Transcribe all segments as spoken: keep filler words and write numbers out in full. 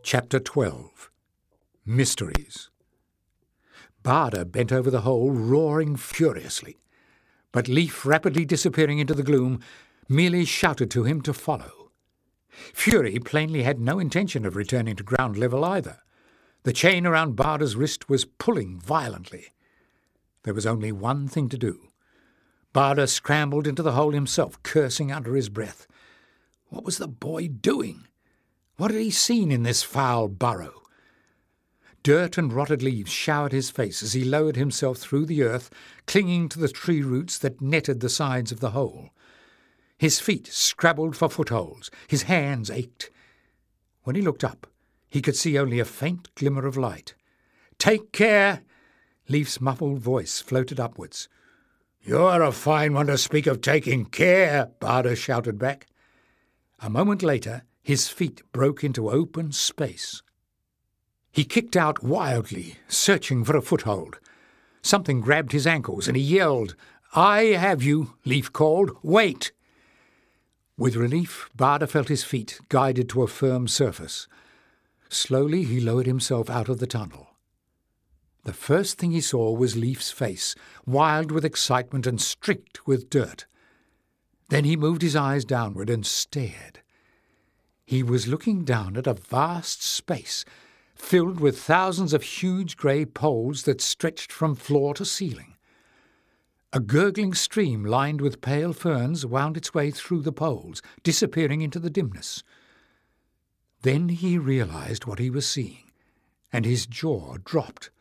Chapter twelve. Mysteries. Barda bent over the hole, roaring furiously, but Leif, rapidly disappearing into the gloom, merely shouted to him to follow. Fury plainly had no intention of returning to ground level either. The chain around Barda's wrist was pulling violently. There was only one thing to do. Barda scrambled into the hole himself, cursing under his breath. What was the boy doing? What had he seen in this foul burrow? Dirt and rotted leaves showered his face as he lowered himself through the earth, clinging to the tree roots that netted the sides of the hole. His feet scrabbled for footholds. His hands ached. When he looked up, he could see only a faint glimmer of light. "Take care!" Leif's muffled voice floated upwards. "You're a fine one to speak of taking care," Barda shouted back. A moment later, his feet broke into open space. He kicked out wildly, searching for a foothold. Something grabbed his ankles, and he yelled. "I have you," Leif called. "Wait!" With relief, Barda felt his feet guided to a firm surface. Slowly he lowered himself out of the tunnel. The first thing he saw was Leif's face, wild with excitement and streaked with dirt. Then he moved his eyes downward and stared. He was looking down at a vast space, filled with thousands of huge grey poles that stretched from floor to ceiling. A gurgling stream lined with pale ferns wound its way through the poles, disappearing into the dimness. Then he realized what he was seeing, and his jaw dropped.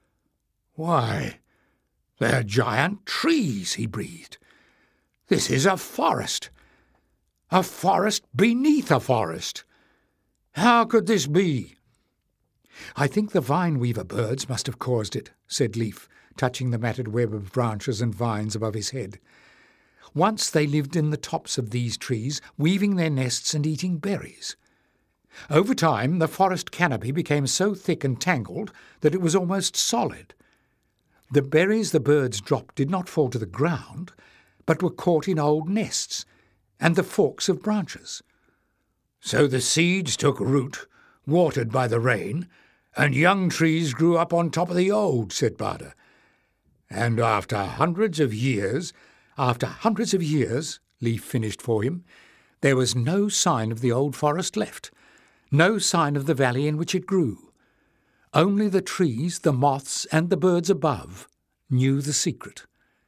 "Why, they're giant trees," he breathed. "This is a forest. A forest beneath a forest. How could this be?" "I think the vine-weaver birds must have caused it," said Leif, touching the matted web of branches and vines above his head. "Once they lived in the tops of these trees, weaving their nests and eating berries. Over time, the forest canopy became so thick and tangled that it was almost solid. The berries the birds dropped did not fall to the ground, but were caught in old nests and the forks of branches. So the seeds took root, watered by the rain, and young trees grew up on top of the old," said Barda. "And after hundreds of years, after hundreds of years," Leif finished for him, "there was no sign of the old forest left, no sign of the valley in which it grew. Only the trees, the moths, and the birds above knew the secret."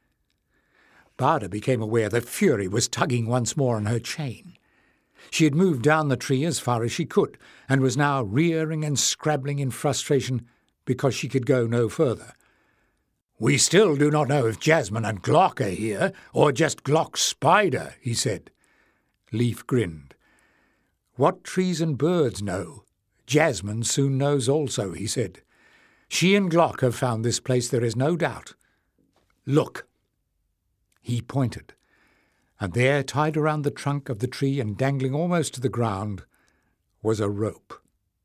Barda became aware that Fury was tugging once more on her chain. She had moved down the tree as far as she could, and was now rearing and scrabbling in frustration because she could go no further. "We still do not know if Jasmine and Glock are here, or just Glock's spider," he said. Leif grinned. "What trees and birds know, Jasmine soon knows also," he said. "She and Glock have found this place, there is no doubt. Look." He pointed, and there, tied around the trunk of the tree and dangling almost to the ground, was a rope.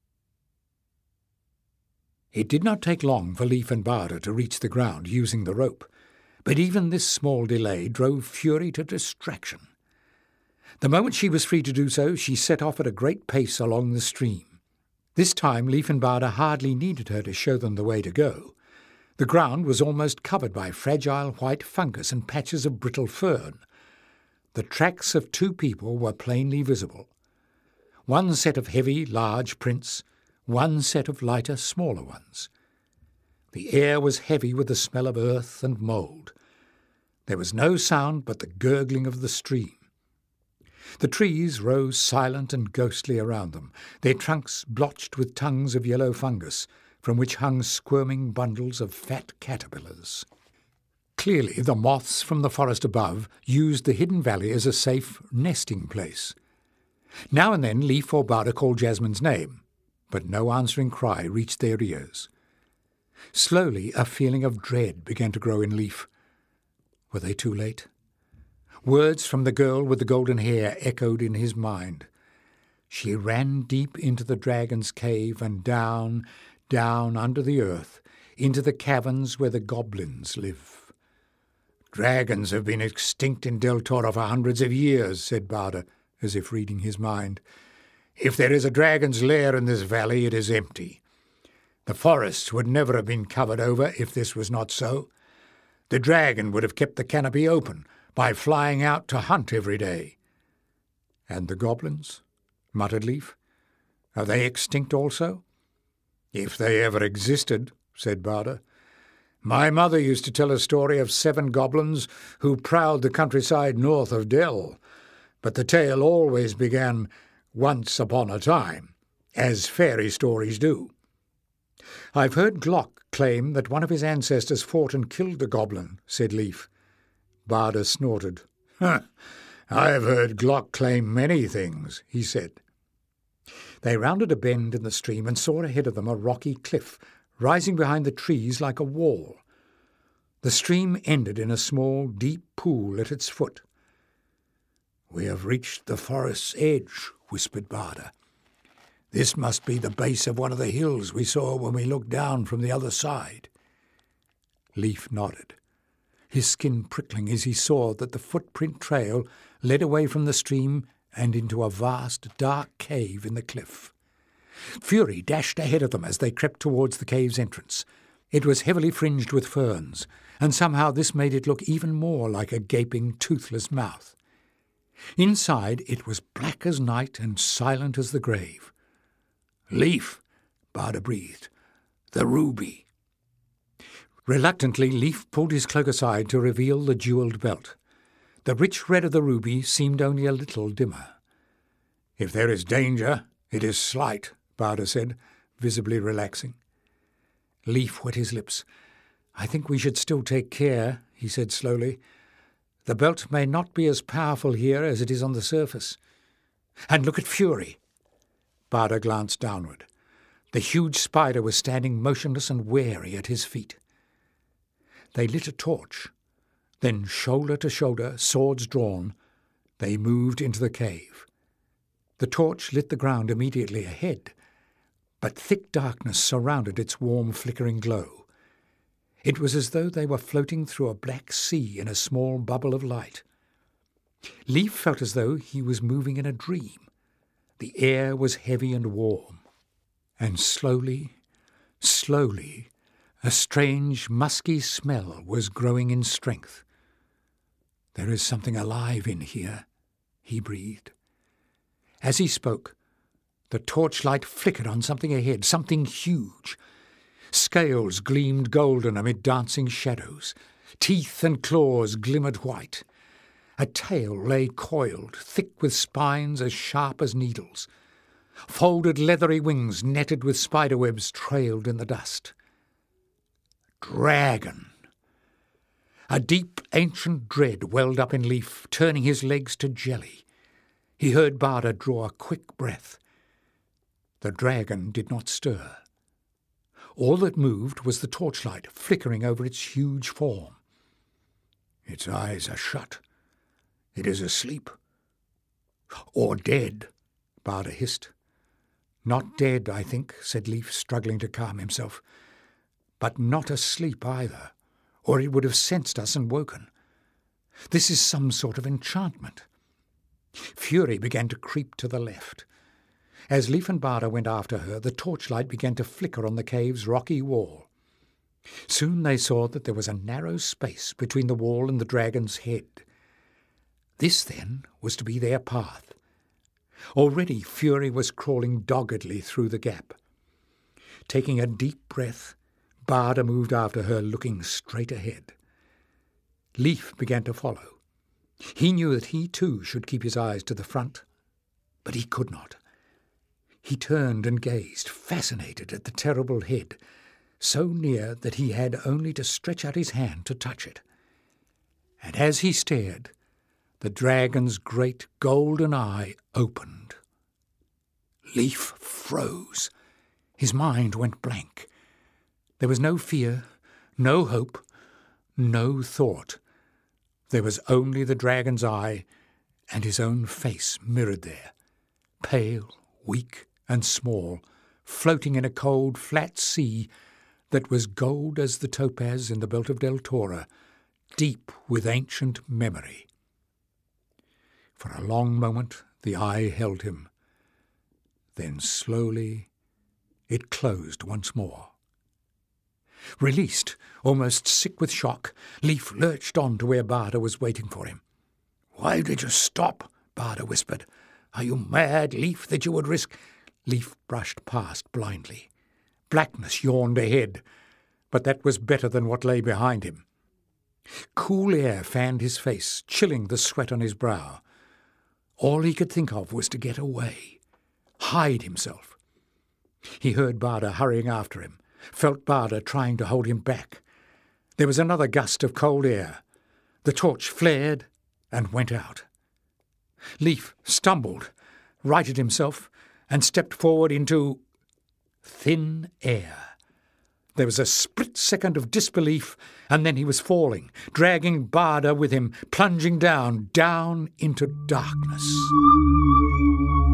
It did not take long for Leif and Barda to reach the ground using the rope, but even this small delay drove Fury to distraction. The moment she was free to do so, she set off at a great pace along the stream. This time Leif and Barda hardly needed her to show them the way to go. The ground was almost covered by fragile white fungus and patches of brittle fern. The tracks of two people were plainly visible. One set of heavy, large prints, one set of lighter, smaller ones. The air was heavy with the smell of earth and mould. There was no sound but the gurgling of the stream. The trees rose silent and ghostly around them, their trunks blotched with tongues of yellow fungus, from which hung squirming bundles of fat caterpillars. Clearly the moths from the forest above used the hidden valley as a safe nesting place. Now and then Leif or Barda called Jasmine's name, but no answering cry reached their ears. Slowly a feeling of dread began to grow in Leif. Were they too late? Words from the girl with the golden hair echoed in his mind. She ran deep into the dragon's cave and down, down under the earth, into the caverns where the goblins live. "Dragons have been extinct in Del Toro for hundreds of years," said Barda, as if reading his mind. If there is a dragon's lair in this valley, it is empty. The forests would never have been covered over if this was not so. The dragon would have kept the canopy open by flying out to hunt every day. And the goblins, muttered Leif. Are they extinct also? If they ever existed, said Barda. My mother used to tell a story of seven goblins who prowled the countryside north of Dell, but the tale always began once upon a time, as fairy stories do. I've heard Glock claim that one of his ancestors fought and killed the goblin, said Leif. Barda snorted. Huh, I've heard Glock claim many things, he said. They rounded a bend in the stream and saw ahead of them a rocky cliff, rising behind the trees like a wall. The stream ended in a small, deep pool at its foot. We have reached the forest's edge, whispered Barda. This must be the base of one of the hills we saw when we looked down from the other side. Leif nodded, his skin prickling as he saw that the footprint trail led away from the stream and into a vast, dark cave in the cliff. Fury dashed ahead of them as they crept towards the cave's entrance. It was heavily fringed with ferns, and somehow this made it look even more like a gaping, toothless mouth. Inside it was black as night and silent as the grave. Leif, Barda breathed. The ruby. Reluctantly, Leif pulled his cloak aside to reveal the jewelled belt. The rich red of the ruby seemed only a little dimmer. If there is danger, it is slight, Barda said, visibly relaxing. Leif wet his lips. I think we should still take care, he said slowly. The belt may not be as powerful here as it is on the surface. And look at Fury. Barda glanced downward. The huge spider was standing motionless and wary at his feet. They lit a torch. Then, shoulder to shoulder, swords drawn, they moved into the cave. The torch lit the ground immediately ahead, but thick darkness surrounded its warm, flickering glow. It was as though they were floating through a black sea in a small bubble of light. Leif felt as though he was moving in a dream. The air was heavy and warm, and slowly, slowly, a strange, musky smell was growing in strength. There is something alive in here, he breathed. As he spoke, the torchlight flickered on something ahead, something huge. Scales gleamed golden amid dancing shadows. Teeth and claws glimmered white. A tail lay coiled, thick with spines as sharp as needles. Folded leathery wings netted with spiderwebs trailed in the dust. Dragon! A deep, ancient dread welled up in Leif, turning his legs to jelly. He heard Barda draw a quick breath. The dragon did not stir. All that moved was the torchlight flickering over its huge form. Its eyes are shut. It is asleep. Or dead, Barda hissed. Not dead, I think, said Leif, struggling to calm himself. But not asleep either, or it would have sensed us and woken. This is some sort of enchantment. Fury began to creep to the left. As Leif and Barda went after her, the torchlight began to flicker on the cave's rocky wall. Soon they saw that there was a narrow space between the wall and the dragon's head. This, then, was to be their path. Already Fury was crawling doggedly through the gap. Taking a deep breath, Barda moved after her, looking straight ahead. Leif began to follow. He knew that he too should keep his eyes to the front, but he could not. He turned and gazed, fascinated at the terrible head, so near that he had only to stretch out his hand to touch it. And as he stared, the dragon's great golden eye opened. Leif froze. His mind went blank. There was no fear, no hope, no thought. There was only the dragon's eye and his own face mirrored there, pale, weak, and small, floating in a cold, flat sea that was gold as the topaz in the belt of Del Tora, deep with ancient memory. For a long moment the eye held him. Then slowly it closed once more. Released, almost sick with shock, Leif lurched on to where Barda was waiting for him. "Why did you stop?" Barda whispered. "Are you mad, Leif, that you would risk—" Leif brushed past blindly. Blackness yawned ahead, but that was better than what lay behind him. Cool air fanned his face, chilling the sweat on his brow. All he could think of was to get away, hide himself. He heard Barda hurrying after him, felt Barda trying to hold him back. There was another gust of cold air. The torch flared and went out. Leif stumbled, righted himself, and stepped forward into thin air. There was a split second of disbelief, and then he was falling, dragging Barda with him, plunging down, down into darkness.